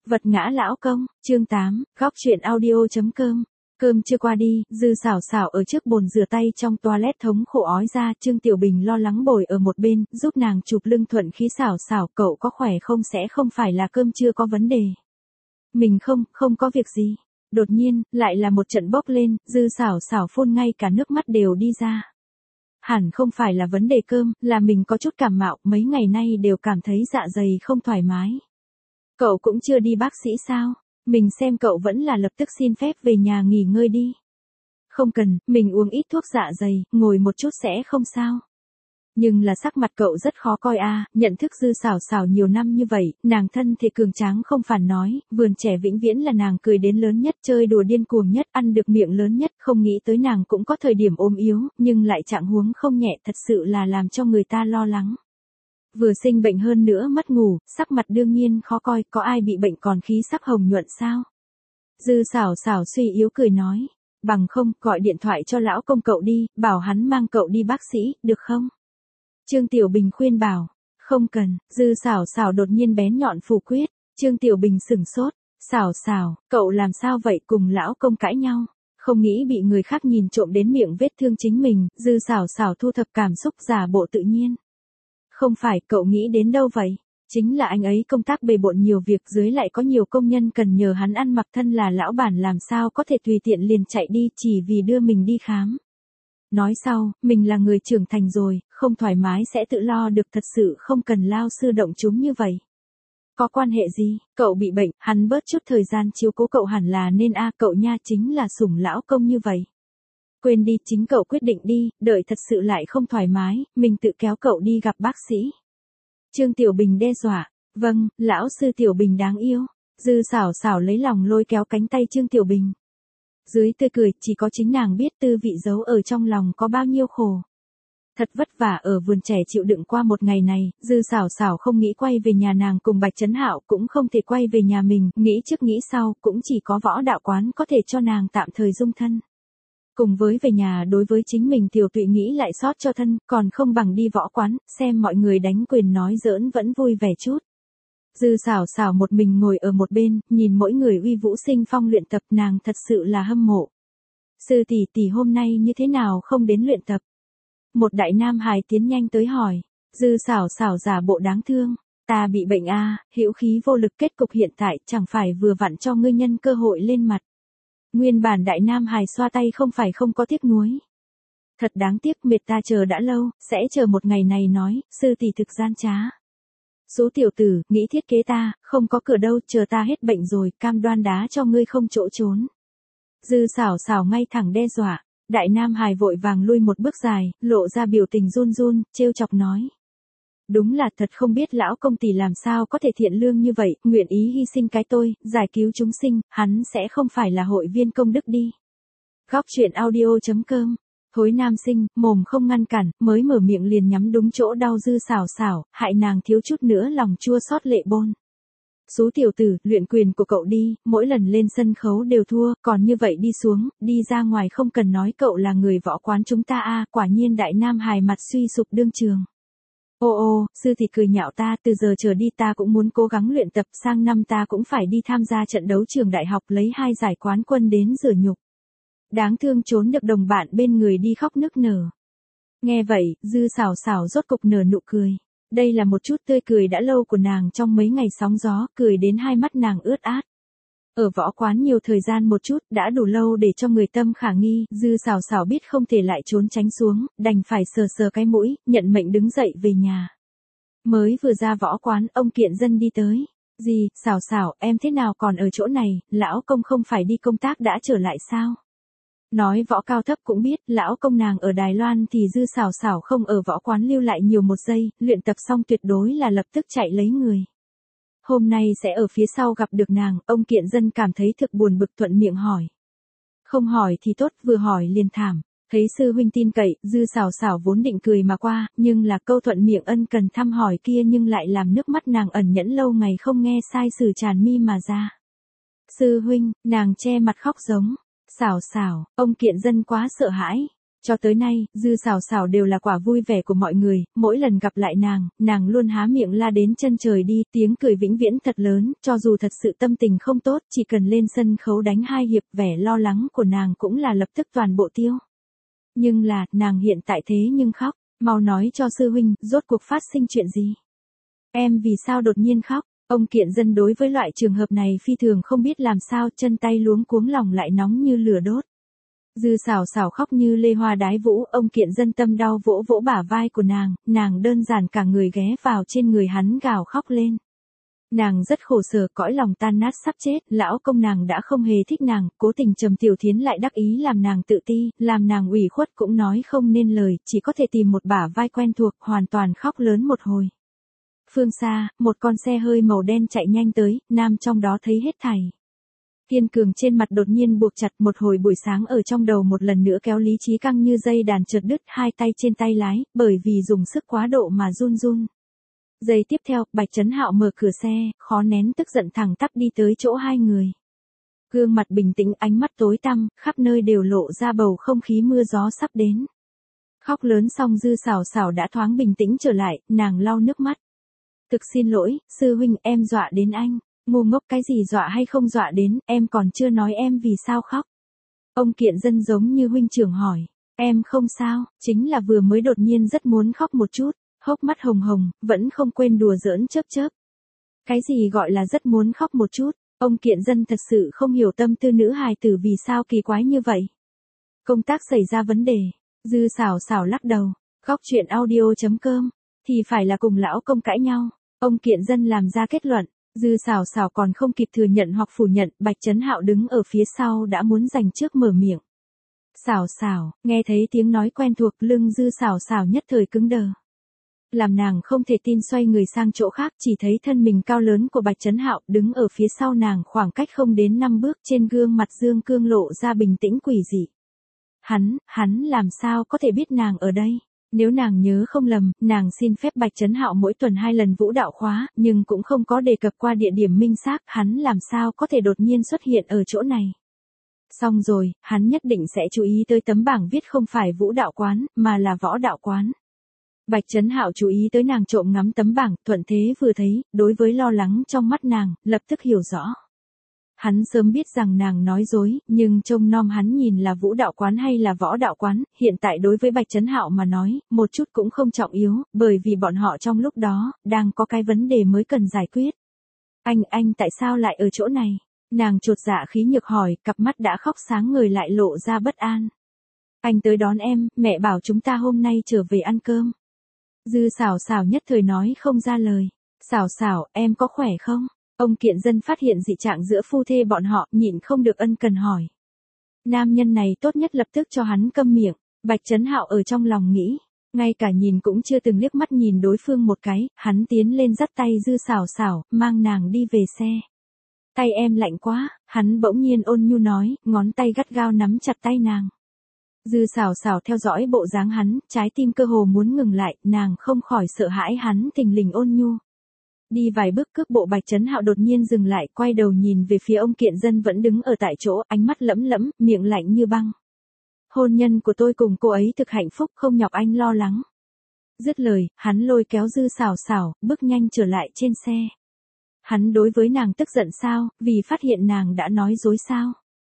Vật ngã lão công, chương 8, góc truyện audio.com. Cơm chưa qua đi, Dư Sảo Sảo ở trước bồn rửa tay trong toilet thống khổ ói ra, Trương Tiểu Bình lo lắng bồi ở một bên, giúp nàng chụp lưng thuận khí. Sảo Sảo, cậu có khỏe không? Sẽ không phải là cơm trưa có vấn đề. Mình không có việc gì. Đột nhiên, lại là một trận bốc lên, Dư Sảo Sảo phun ngay cả nước mắt đều đi ra. Hẳn không phải là vấn đề cơm, là mình có chút cảm mạo, mấy ngày nay đều cảm thấy dạ dày không thoải mái. Cậu cũng chưa đi bác sĩ sao? Mình xem cậu vẫn là lập tức xin phép về nhà nghỉ ngơi đi. Không cần, mình uống ít thuốc dạ dày, ngồi một chút sẽ không sao. Nhưng là sắc mặt cậu rất khó coi a, nhận thức Dư Sảo Sảo nhiều năm như vậy, nàng thân thể cường tráng không phản nói, vườn trẻ vĩnh viễn là nàng cười đến lớn nhất, chơi đùa điên cuồng nhất, ăn được miệng lớn nhất, không nghĩ tới nàng cũng có thời điểm ốm yếu, nhưng lại trạng huống không nhẹ, thật sự là làm cho người ta lo lắng. Vừa sinh bệnh hơn nữa mất ngủ, sắc mặt đương nhiên khó coi, có ai bị bệnh còn khí sắc hồng nhuận sao? Dư Sảo Sảo suy yếu cười nói, bằng không, gọi điện thoại cho lão công cậu đi, bảo hắn mang cậu đi bác sĩ, được không? Trương Tiểu Bình khuyên bảo, không cần. Dư Sảo Sảo đột nhiên bén nhọn phủ quyết. Trương Tiểu Bình sửng sốt, Sảo Sảo, cậu làm sao vậy, cùng lão công cãi nhau? Không nghĩ bị người khác nhìn trộm đến miệng vết thương chính mình. Dư Sảo Sảo thu thập cảm xúc, giả bộ tự nhiên. Không phải, cậu nghĩ đến đâu vậy? Chính là anh ấy công tác bề bộn nhiều việc, dưới lại có nhiều công nhân cần nhờ hắn ăn mặc, thân là lão bản làm sao có thể tùy tiện liền chạy đi chỉ vì đưa mình đi khám. Nói sau, mình là người trưởng thành rồi, không thoải mái sẽ tự lo được, thật sự không cần lao sư động chúng như vậy. Có quan hệ gì, cậu bị bệnh, hắn bớt chút thời gian chiếu cố cậu hẳn là nên a, cậu nha chính là sủng lão công như vậy. Quên đi, chính cậu quyết định đi, đợi thật sự lại không thoải mái, mình tự kéo cậu đi gặp bác sĩ. Trương Tiểu Bình đe dọa, vâng, lão sư Tiểu Bình đáng yêu. Dư Sảo Sảo lấy lòng lôi kéo cánh tay Trương Tiểu Bình. Dưới tươi cười, chỉ có chính nàng biết tư vị giấu ở trong lòng có bao nhiêu khổ. Thật vất vả ở vườn trẻ chịu đựng qua một ngày này, Dư Sảo Sảo không nghĩ quay về nhà nàng cùng Bạch Trấn Hạo, cũng không thể quay về nhà mình, nghĩ trước nghĩ sau, cũng chỉ có võ đạo quán có thể cho nàng tạm thời dung thân. Cùng với về nhà đối với chính mình Tiểu Tụy nghĩ lại sót cho thân, còn không bằng đi võ quán, xem mọi người đánh quyền nói giỡn vẫn vui vẻ chút. Dư Sảo Sảo một mình ngồi ở một bên, nhìn mỗi người uy vũ sinh phong luyện tập, nàng thật sự là hâm mộ. Sư tỷ tỷ hôm nay như thế nào không đến luyện tập? Một đại nam hài tiến nhanh tới hỏi. Dư Sảo Sảo giả bộ đáng thương, ta bị bệnh a, hữu khí vô lực, kết cục hiện tại chẳng phải vừa vặn cho ngươi nhân cơ hội lên mặt. Nguyên bản đại nam hài xoa tay không phải không có tiếc nuối. Thật đáng tiếc, mệt ta chờ đã lâu, sẽ chờ một ngày này nói, sư tỷ thực gian trá. Số tiểu tử, nghĩ thiết kế ta, không có cửa đâu, chờ ta hết bệnh rồi, cam đoan đá cho ngươi không chỗ trốn. Dư Sảo Sảo ngay thẳng đe dọa, đại nam hài vội vàng lui một bước dài, lộ ra biểu tình run run, trêu chọc nói. Đúng là thật không biết lão công tỷ làm sao có thể thiện lương như vậy, nguyện ý hy sinh cái tôi, giải cứu chúng sinh, hắn sẽ không phải là hội viên công đức đi. Góc truyện audio.com. Thối nam sinh, mồm không ngăn cản, mới mở miệng liền nhắm đúng chỗ đau Dư Sảo Sảo, hại nàng thiếu chút nữa lòng chua xót lệ bôn. Số tiểu tử, luyện quyền của cậu đi, mỗi lần lên sân khấu đều thua, còn như vậy đi xuống, đi ra ngoài không cần nói cậu là người võ quán chúng ta a, quả nhiên đại nam hài mặt suy sụp đương trường. Ô, sư thì cười nhạo ta, từ giờ trở đi ta cũng muốn cố gắng luyện tập, sang năm ta cũng phải đi tham gia trận đấu trường đại học lấy 2 giải quán quân đến rửa nhục. Đáng thương trốn được đồng bạn bên người đi khóc nức nở. Nghe vậy, Dư Sảo Sảo rốt cục nở nụ cười. Đây là một chút tươi cười đã lâu của nàng trong mấy ngày sóng gió, cười đến hai mắt nàng ướt át. Ở võ quán nhiều thời gian một chút, đã đủ lâu để cho người tâm khả nghi, Dư Sảo Sảo biết không thể lại trốn tránh xuống, đành phải sờ sờ cái mũi, nhận mệnh đứng dậy về nhà. Mới vừa ra võ quán, ông Kiện Dân đi tới. Gì, Sảo Sảo, em thế nào còn ở chỗ này, lão công không phải đi công tác đã trở lại sao? Nói võ cao thấp cũng biết, lão công nàng ở Đài Loan thì Dư Sảo Sảo không ở võ quán lưu lại nhiều một giây, luyện tập xong tuyệt đối là lập tức chạy lấy người. Hôm nay sẽ ở phía sau gặp được nàng, ông Kiện Dân cảm thấy thực buồn bực thuận miệng hỏi. Không hỏi thì tốt, vừa hỏi liền thảm. Thấy sư huynh tin cậy, Dư Sảo Sảo vốn định cười mà qua, nhưng là câu thuận miệng ân cần thăm hỏi kia nhưng lại làm nước mắt nàng ẩn nhẫn lâu ngày không nghe sai sử tràn mi mà ra. Sư huynh, nàng che mặt khóc giống. Sảo Sảo, ông Kiện Dân quá sợ hãi. Cho tới nay, Dư Sảo Sảo đều là quả vui vẻ của mọi người, mỗi lần gặp lại nàng luôn há miệng la đến chân trời đi, tiếng cười vĩnh viễn thật lớn, cho dù thật sự tâm tình không tốt, chỉ cần lên sân khấu đánh 2 hiệp, vẻ lo lắng của nàng cũng là lập tức toàn bộ tiêu. Nhưng là, nàng hiện tại thế nhưng khóc, mau nói cho sư huynh, rốt cuộc phát sinh chuyện gì? Em vì sao đột nhiên khóc? Ông Kiện Dân đối với loại trường hợp này phi thường không biết làm sao, chân tay luống cuống, lòng lại nóng như lửa đốt. Dư Sảo Sảo khóc như lê hoa đái vũ, ông Kiện Dân tâm đau vỗ vỗ bả vai của nàng đơn giản cả người ghé vào trên người hắn gào khóc lên. Nàng rất khổ sở, cõi lòng tan nát sắp chết, lão công nàng đã không hề thích nàng, cố tình Trầm Tiểu Thiến lại đắc ý làm nàng tự ti, làm nàng ủy khuất cũng nói không nên lời, chỉ có thể tìm một bả vai quen thuộc, hoàn toàn khóc lớn một hồi. Phương xa, một con xe hơi màu đen chạy nhanh tới, nam trong đó thấy hết thảy. Kiên cường trên mặt đột nhiên buộc chặt, một hồi buổi sáng ở trong đầu một lần nữa kéo lý trí căng như dây đàn chợt đứt, hai tay trên tay lái, bởi vì dùng sức quá độ mà run run. Giây tiếp theo, Bạch Trấn Hạo mở cửa xe, khó nén tức giận thẳng tắp đi tới chỗ hai người. Gương mặt bình tĩnh, ánh mắt tối tăm, khắp nơi đều lộ ra bầu không khí mưa gió sắp đến. Khóc lớn xong Dư Sảo Sảo đã thoáng bình tĩnh trở lại, nàng lau nước mắt. Thực xin lỗi, sư huynh, em dọa đến anh. Ngu ngốc, cái gì dọa hay không dọa đến, em còn chưa nói em vì sao khóc. Ông Kiện Dân giống như huynh trưởng hỏi. Em không sao, chính là vừa mới đột nhiên rất muốn khóc một chút, hốc mắt hồng hồng, vẫn không quên đùa giỡn chớp chớp. Cái gì gọi là rất muốn khóc một chút, ông Kiện Dân thật sự không hiểu tâm tư nữ hài tử vì sao kỳ quái như vậy. Công tác xảy ra vấn đề, Dư Sảo Sảo lắc đầu, Góc Chuyện Audio.com, thì phải là cùng lão công cãi nhau. Ông Kiện Dân làm ra kết luận. Dư Sảo Sảo còn không kịp thừa nhận hoặc phủ nhận, Bạch Trấn Hạo đứng ở phía sau đã muốn giành trước mở miệng. Sảo Sảo, nghe thấy tiếng nói quen thuộc, lưng Dư Sảo Sảo nhất thời cứng đờ. Làm nàng không thể tin, xoay người sang chỗ khác, chỉ thấy thân mình cao lớn của Bạch Trấn Hạo đứng ở phía sau nàng khoảng cách không đến 5 bước, trên gương mặt Dương Cương lộ ra bình tĩnh quỷ dị. Hắn làm sao có thể biết nàng ở đây? Nếu nàng nhớ không lầm, nàng xin phép Bạch Trấn Hạo mỗi tuần 2 lần vũ đạo khóa, nhưng cũng không có đề cập qua địa điểm minh xác, hắn làm sao có thể đột nhiên xuất hiện ở chỗ này. Xong rồi, hắn nhất định sẽ chú ý tới tấm bảng viết không phải vũ đạo quán, mà là võ đạo quán. Bạch Trấn Hạo chú ý tới nàng trộm ngắm tấm bảng, thuận thế vừa thấy, đối với lo lắng trong mắt nàng, lập tức hiểu rõ. Hắn sớm biết rằng nàng nói dối, nhưng trông nom hắn nhìn là vũ đạo quán hay là võ đạo quán, hiện tại đối với Bạch Trấn Hạo mà nói, một chút cũng không trọng yếu, bởi vì bọn họ trong lúc đó, đang có cái vấn đề mới cần giải quyết. Anh tại sao lại ở chỗ này? Nàng chột dạ khí nhược hỏi, cặp mắt đã khóc sáng ngời lại lộ ra bất an. Anh tới đón em, mẹ bảo chúng ta hôm nay trở về ăn cơm. Dư Sảo Sảo nhất thời nói không ra lời. Sảo Sảo, em có khỏe không? Ông Kiện Dân phát hiện dị trạng giữa phu thê bọn họ, nhịn không được ân cần hỏi. Nam nhân này tốt nhất lập tức cho hắn câm miệng. Bạch Trấn Hạo ở trong lòng nghĩ, ngay cả nhìn cũng chưa từng liếc mắt nhìn đối phương một cái, hắn tiến lên dắt tay Dư Sảo Sảo, mang nàng đi về xe. Tay em lạnh quá, hắn bỗng nhiên ôn nhu nói, ngón tay gắt gao nắm chặt tay nàng. Dư Sảo Sảo theo dõi bộ dáng hắn, trái tim cơ hồ muốn ngừng lại, nàng không khỏi sợ hãi hắn thình lình ôn nhu. Đi vài bước cước bộ Bạch Trấn Hạo đột nhiên dừng lại, quay đầu nhìn về phía ông Kiện Dân vẫn đứng ở tại chỗ, ánh mắt lẫm lẫm, miệng lạnh như băng. Hôn nhân của tôi cùng cô ấy thực hạnh phúc, không nhọc anh lo lắng. Dứt lời, hắn lôi kéo Dư Sảo Sảo, bước nhanh trở lại trên xe. Hắn đối với nàng tức giận sao, vì phát hiện nàng đã nói dối sao?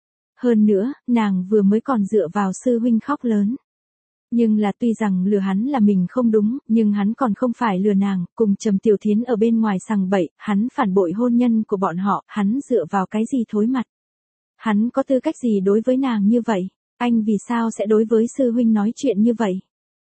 Hơn nữa, nàng vừa mới còn dựa vào sư huynh khóc lớn. Nhưng là tuy rằng lừa hắn là mình không đúng, nhưng hắn còn không phải lừa nàng, cùng Trầm Tiểu Thiến ở bên ngoài sằng bậy, hắn phản bội hôn nhân của bọn họ, hắn dựa vào cái gì thối mặt? Hắn có tư cách gì đối với nàng như vậy? Anh vì sao sẽ đối với sư huynh nói chuyện như vậy?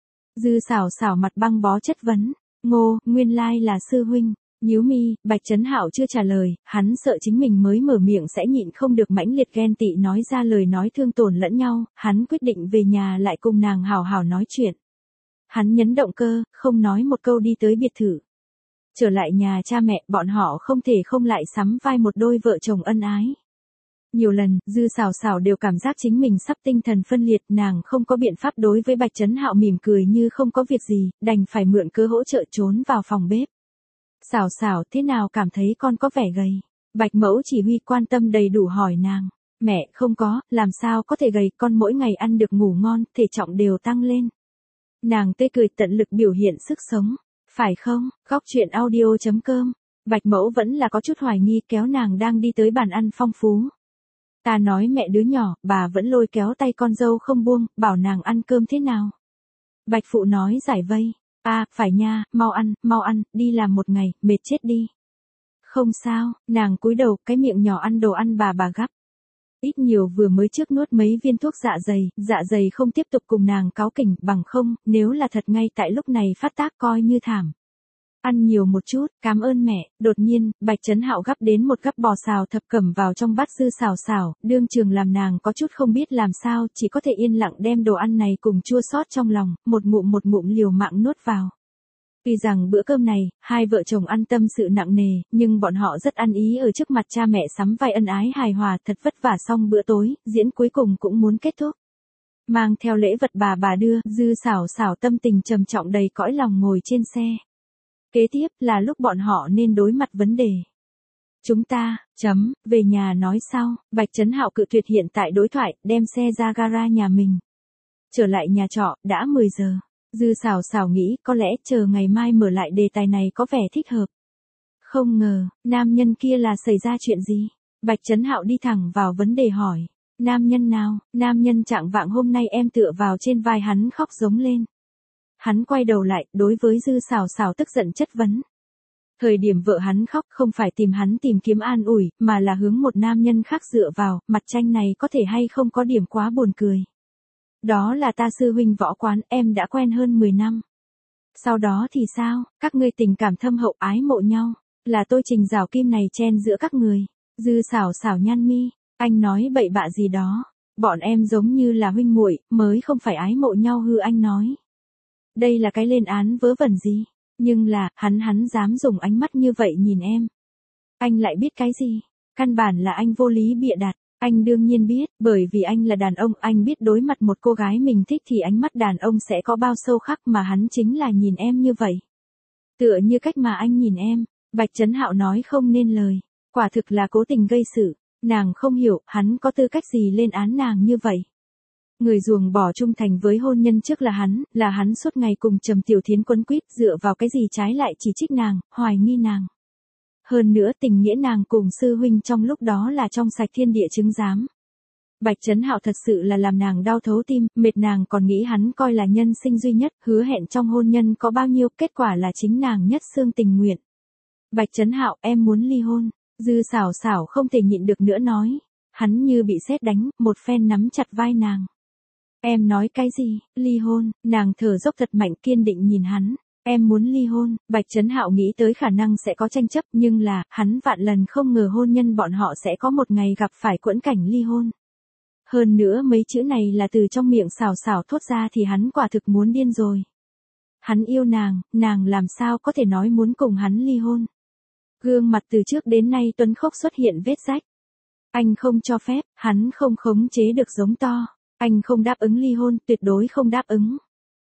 Dư Sảo Sảo mặt băng bó chất vấn, ngô, nguyên lai là sư huynh. Nhíu mi, Bạch Trấn Hạo chưa trả lời, hắn sợ chính mình mới mở miệng sẽ nhịn không được mãnh liệt ghen tị nói ra lời nói thương tổn lẫn nhau, hắn quyết định về nhà lại cùng nàng hào hào nói chuyện. Hắn nhấn động cơ, không nói một câu đi tới biệt thự. Trở lại nhà cha mẹ, bọn họ không thể không lại sắm vai một đôi vợ chồng ân ái. Nhiều lần, Dư Sảo Sảo đều cảm giác chính mình sắp tinh thần phân liệt, nàng không có biện pháp đối với Bạch Trấn Hạo mỉm cười như không có việc gì, đành phải mượn cớ hỗ trợ trốn vào phòng bếp. Sảo Sảo, thế nào cảm thấy con có vẻ gầy? Bạch Mẫu chỉ huy quan tâm đầy đủ hỏi nàng. Mẹ, không có, làm sao có thể gầy, con mỗi ngày ăn được ngủ ngon, thể trọng đều tăng lên. Nàng tươi cười tận lực biểu hiện sức sống. Phải không? Góc chuyện audio.com. Bạch Mẫu vẫn là có chút hoài nghi kéo nàng đang đi tới bàn ăn phong phú. Ta nói mẹ đứa nhỏ, bà vẫn lôi kéo tay con dâu không buông, bảo nàng ăn cơm thế nào. Bạch Phụ nói giải vây. Phải nha, mau ăn, đi làm một ngày, mệt chết đi. Không sao, nàng cúi đầu, cái miệng nhỏ ăn đồ ăn bà gắp. Ít nhiều vừa mới trước nuốt mấy viên thuốc dạ dày không tiếp tục cùng nàng cáu kỉnh, bằng không, nếu là thật ngay tại lúc này phát tác coi như thảm. Ăn nhiều một chút, cảm ơn mẹ. Đột nhiên, Bạch Trấn Hạo gắp đến một gắp bò xào thập cẩm vào trong bát dư xào, đương trường làm nàng có chút không biết làm sao, chỉ có thể yên lặng đem đồ ăn này cùng chua xót trong lòng, một ngụm liều mạng nuốt vào. Tuy rằng bữa cơm này, hai vợ chồng ăn tâm sự nặng nề, nhưng bọn họ rất ăn ý ở trước mặt cha mẹ sắm vai ân ái hài hòa, thật vất vả xong bữa tối, diễn cuối cùng cũng muốn kết thúc. Mang theo lễ vật bà đưa, dư xảo tâm tình trầm trọng đầy cõi lòng ngồi trên xe. Kế tiếp là lúc bọn họ nên đối mặt vấn đề. Chúng ta, về nhà nói sau, Bạch Trấn Hạo cự tuyệt hiện tại đối thoại, đem xe ra gara nhà mình. Trở lại nhà trọ, đã 10 giờ. Dư xảo nghĩ có lẽ chờ ngày mai mở lại đề tài này có vẻ thích hợp. Không ngờ, nam nhân kia là xảy ra chuyện gì? Bạch Trấn Hạo đi thẳng vào vấn đề hỏi. Nam nhân nào? Nam nhân trạng vạng hôm nay em tựa vào trên vai hắn khóc giống lên. Hắn quay đầu lại, đối với dư xảo tức giận chất vấn. Thời điểm vợ hắn khóc không phải tìm hắn tìm kiếm an ủi, mà là hướng một nam nhân khác dựa vào, mặt tranh này có thể hay không có điểm quá buồn cười. Đó là ta sư huynh võ quán, em đã quen hơn 10 năm. Sau đó thì sao, các ngươi tình cảm thâm hậu ái mộ nhau, là tôi trình rào kim này chen giữa các người. Dư xảo nhăn mi, anh nói bậy bạ gì đó, bọn em giống như là huynh muội, mới không phải ái mộ nhau hư anh nói. Đây là cái lên án vớ vẩn gì, nhưng là, hắn dám dùng ánh mắt như vậy nhìn em. Anh lại biết cái gì, căn bản là anh vô lý bịa đặt. Anh đương nhiên biết, bởi vì anh là đàn ông, anh biết đối mặt một cô gái mình thích thì ánh mắt đàn ông sẽ có bao sâu khắc mà hắn chính là nhìn em như vậy. Tựa như cách mà anh nhìn em, Bạch Trấn Hạo nói không nên lời, quả thực là cố tình gây sự, nàng không hiểu, hắn có tư cách gì lên án nàng như vậy. Người ruồng bỏ trung thành với hôn nhân trước là hắn suốt ngày cùng Trầm Tiểu Thiến quấn quýt dựa vào cái gì trái lại chỉ trích nàng, hoài nghi nàng. Hơn nữa tình nghĩa nàng cùng sư huynh trong lúc đó là trong sạch thiên địa chứng giám. Bạch Trấn Hạo thật sự là làm nàng đau thấu tim, mệt nàng còn nghĩ hắn coi là nhân sinh duy nhất, hứa hẹn trong hôn nhân có bao nhiêu, kết quả là chính nàng nhất xương tình nguyện. Bạch Trấn Hạo, em muốn ly hôn. Dư xảo không thể nhịn được nữa nói. Hắn như bị sét đánh, một phen nắm chặt vai nàng. Em nói cái gì, ly hôn, nàng thở dốc thật mạnh kiên định nhìn hắn. Em muốn ly hôn. Bạch Trấn Hạo nghĩ tới khả năng sẽ có tranh chấp, nhưng là, hắn vạn lần không ngờ hôn nhân bọn họ sẽ có một ngày gặp phải quẫn cảnh ly hôn. Hơn nữa mấy chữ này là từ trong miệng xảo thốt ra thì hắn quả thực muốn điên rồi. Hắn yêu nàng làm sao có thể nói muốn cùng hắn ly hôn. Gương mặt từ trước đến nay tuấn khốc xuất hiện vết rách. Anh không cho phép, hắn không khống chế được giống to. Anh không đáp ứng ly hôn, tuyệt đối không đáp ứng.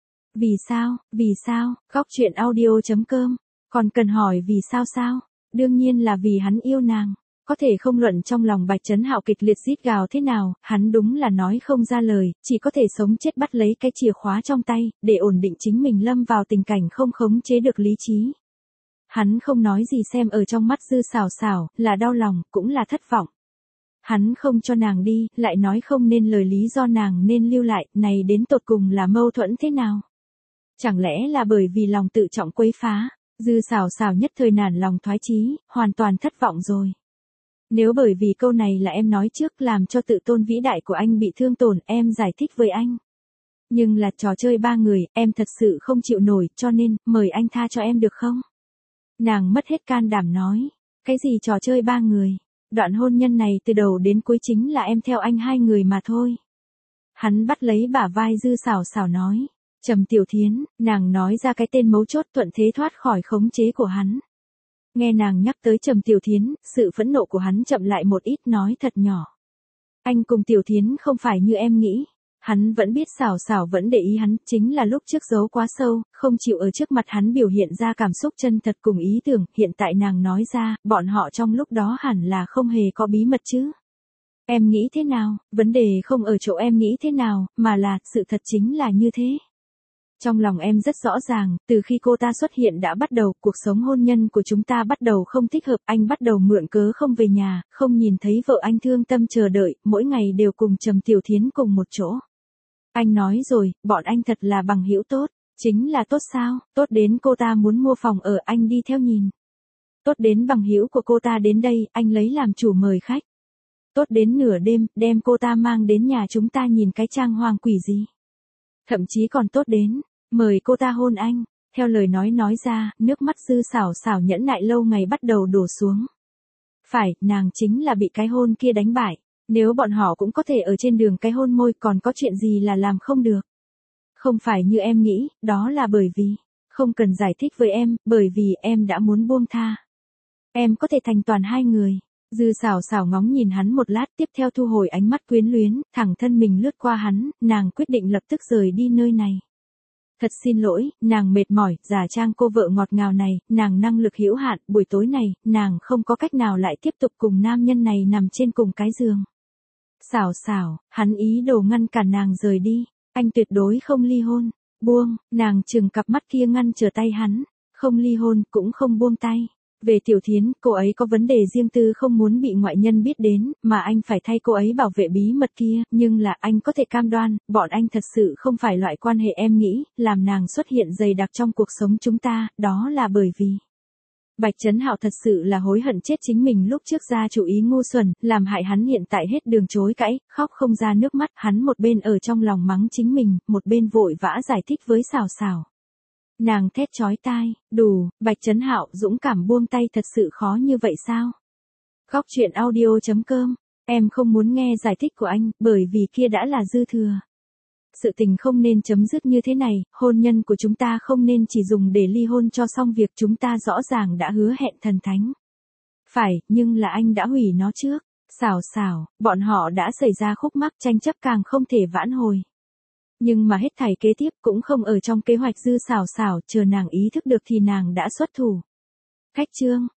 Vì sao, góc chuyện audio.com, còn cần hỏi vì sao? Đương nhiên là vì hắn yêu nàng. Có thể không luận trong lòng Bạch Trấn Hạo kịch liệt rít gào thế nào, hắn đúng là nói không ra lời, chỉ có thể sống chết bắt lấy cái chìa khóa trong tay, để ổn định chính mình lâm vào tình cảnh không khống chế được lý trí. Hắn không nói gì xem ở trong mắt dư xảo, là đau lòng, cũng là thất vọng. Hắn không cho nàng đi, lại nói không nên lời lý do nàng nên lưu lại, này đến tột cùng là mâu thuẫn thế nào? Chẳng lẽ là bởi vì lòng tự trọng quấy phá, dư xảo nhất thời nản lòng thoái chí, hoàn toàn thất vọng rồi. Nếu bởi vì câu này là em nói trước làm cho tự tôn vĩ đại của anh bị thương tổn, em giải thích với anh. Nhưng là trò chơi ba người, em thật sự không chịu nổi, cho nên, mời anh tha cho em được không? Nàng mất hết can đảm nói, cái gì trò chơi ba người, đoạn hôn nhân này từ đầu đến cuối chính là em theo anh hai người mà thôi. Hắn bắt lấy bả vai dư xảo nói, Trầm Tiểu Thiến, nàng nói ra cái tên mấu chốt thuận thế thoát khỏi khống chế của hắn. Nghe nàng nhắc tới Trầm Tiểu Thiến, sự phẫn nộ của hắn chậm lại một ít nói thật nhỏ. Anh cùng Tiểu Thiến không phải như em nghĩ. Hắn vẫn biết xảo vẫn để ý hắn, chính là lúc trước giấu quá sâu, không chịu ở trước mặt hắn biểu hiện ra cảm xúc chân thật cùng ý tưởng, hiện tại nàng nói ra, bọn họ trong lúc đó hẳn là không hề có bí mật chứ. Em nghĩ thế nào, vấn đề không ở chỗ em nghĩ thế nào, mà là, sự thật chính là như thế. Trong lòng em rất rõ ràng, từ khi cô ta xuất hiện đã bắt đầu, cuộc sống hôn nhân của chúng ta bắt đầu không thích hợp, anh bắt đầu mượn cớ không về nhà, không nhìn thấy vợ anh thương tâm chờ đợi, mỗi ngày đều cùng Trầm Tiểu Thiến cùng một chỗ. Anh nói rồi, bọn anh thật là bằng hữu tốt, chính là tốt sao, tốt đến cô ta muốn mua phòng ở anh đi theo nhìn. Tốt đến bằng hữu của cô ta đến đây, anh lấy làm chủ mời khách. Tốt đến nửa đêm, đem cô ta mang đến nhà chúng ta nhìn cái trang hoàng quỷ gì. Thậm chí còn tốt đến, mời cô ta hôn anh. Theo lời nói ra, nước mắt Dư Sảo Sảo nhẫn nại lâu ngày bắt đầu đổ xuống. Phải, nàng chính là bị cái hôn kia đánh bại. Nếu bọn họ cũng có thể ở trên đường cái hôn môi còn có chuyện gì là làm không được. Không phải như em nghĩ, đó là bởi vì, không cần giải thích với em, bởi vì em đã muốn buông tha. Em có thể thành toàn hai người. Dư Sảo Sảo ngóng nhìn hắn một lát, tiếp theo thu hồi ánh mắt quyến luyến, thẳng thân mình lướt qua hắn, nàng quyết định lập tức rời đi nơi này. Thật xin lỗi, nàng mệt mỏi, giả trang cô vợ ngọt ngào này, nàng năng lực hữu hạn, buổi tối này, nàng không có cách nào lại tiếp tục cùng nam nhân này nằm trên cùng cái giường. Sảo Sảo, hắn ý đồ ngăn cản nàng rời đi, anh tuyệt đối không ly hôn, buông, nàng trừng cặp mắt kia ngăn trở tay hắn, không ly hôn, cũng không buông tay. Về Tiểu Thiến, cô ấy có vấn đề riêng tư không muốn bị ngoại nhân biết đến, mà anh phải thay cô ấy bảo vệ bí mật kia, nhưng là anh có thể cam đoan, bọn anh thật sự không phải loại quan hệ em nghĩ, làm nàng xuất hiện dày đặc trong cuộc sống chúng ta, đó là bởi vì Bạch Trấn Hạo thật sự là hối hận chết chính mình lúc trước ra chủ ý ngu xuẩn, làm hại hắn hiện tại hết đường chối cãi, khóc không ra nước mắt, hắn một bên ở trong lòng mắng chính mình, một bên vội vã giải thích với Sảo Sảo. Nàng thét chói tai, đủ, Bạch Trấn Hạo dũng cảm buông tay thật sự khó như vậy sao? Góc truyện audio.com, em không muốn nghe giải thích của anh, bởi vì kia đã là dư thừa. Sự tình không nên chấm dứt như thế này, hôn nhân của chúng ta không nên chỉ dùng để ly hôn cho xong việc, chúng ta rõ ràng đã hứa hẹn thần thánh. Phải, nhưng là anh đã hủy nó trước. Sảo Sảo, bọn họ đã xảy ra khúc mắc, tranh chấp càng không thể vãn hồi. Nhưng mà hết thảy kế tiếp cũng không ở trong kế hoạch Dư Sảo Sảo, chờ nàng ý thức được thì nàng đã xuất thủ. Khách trương,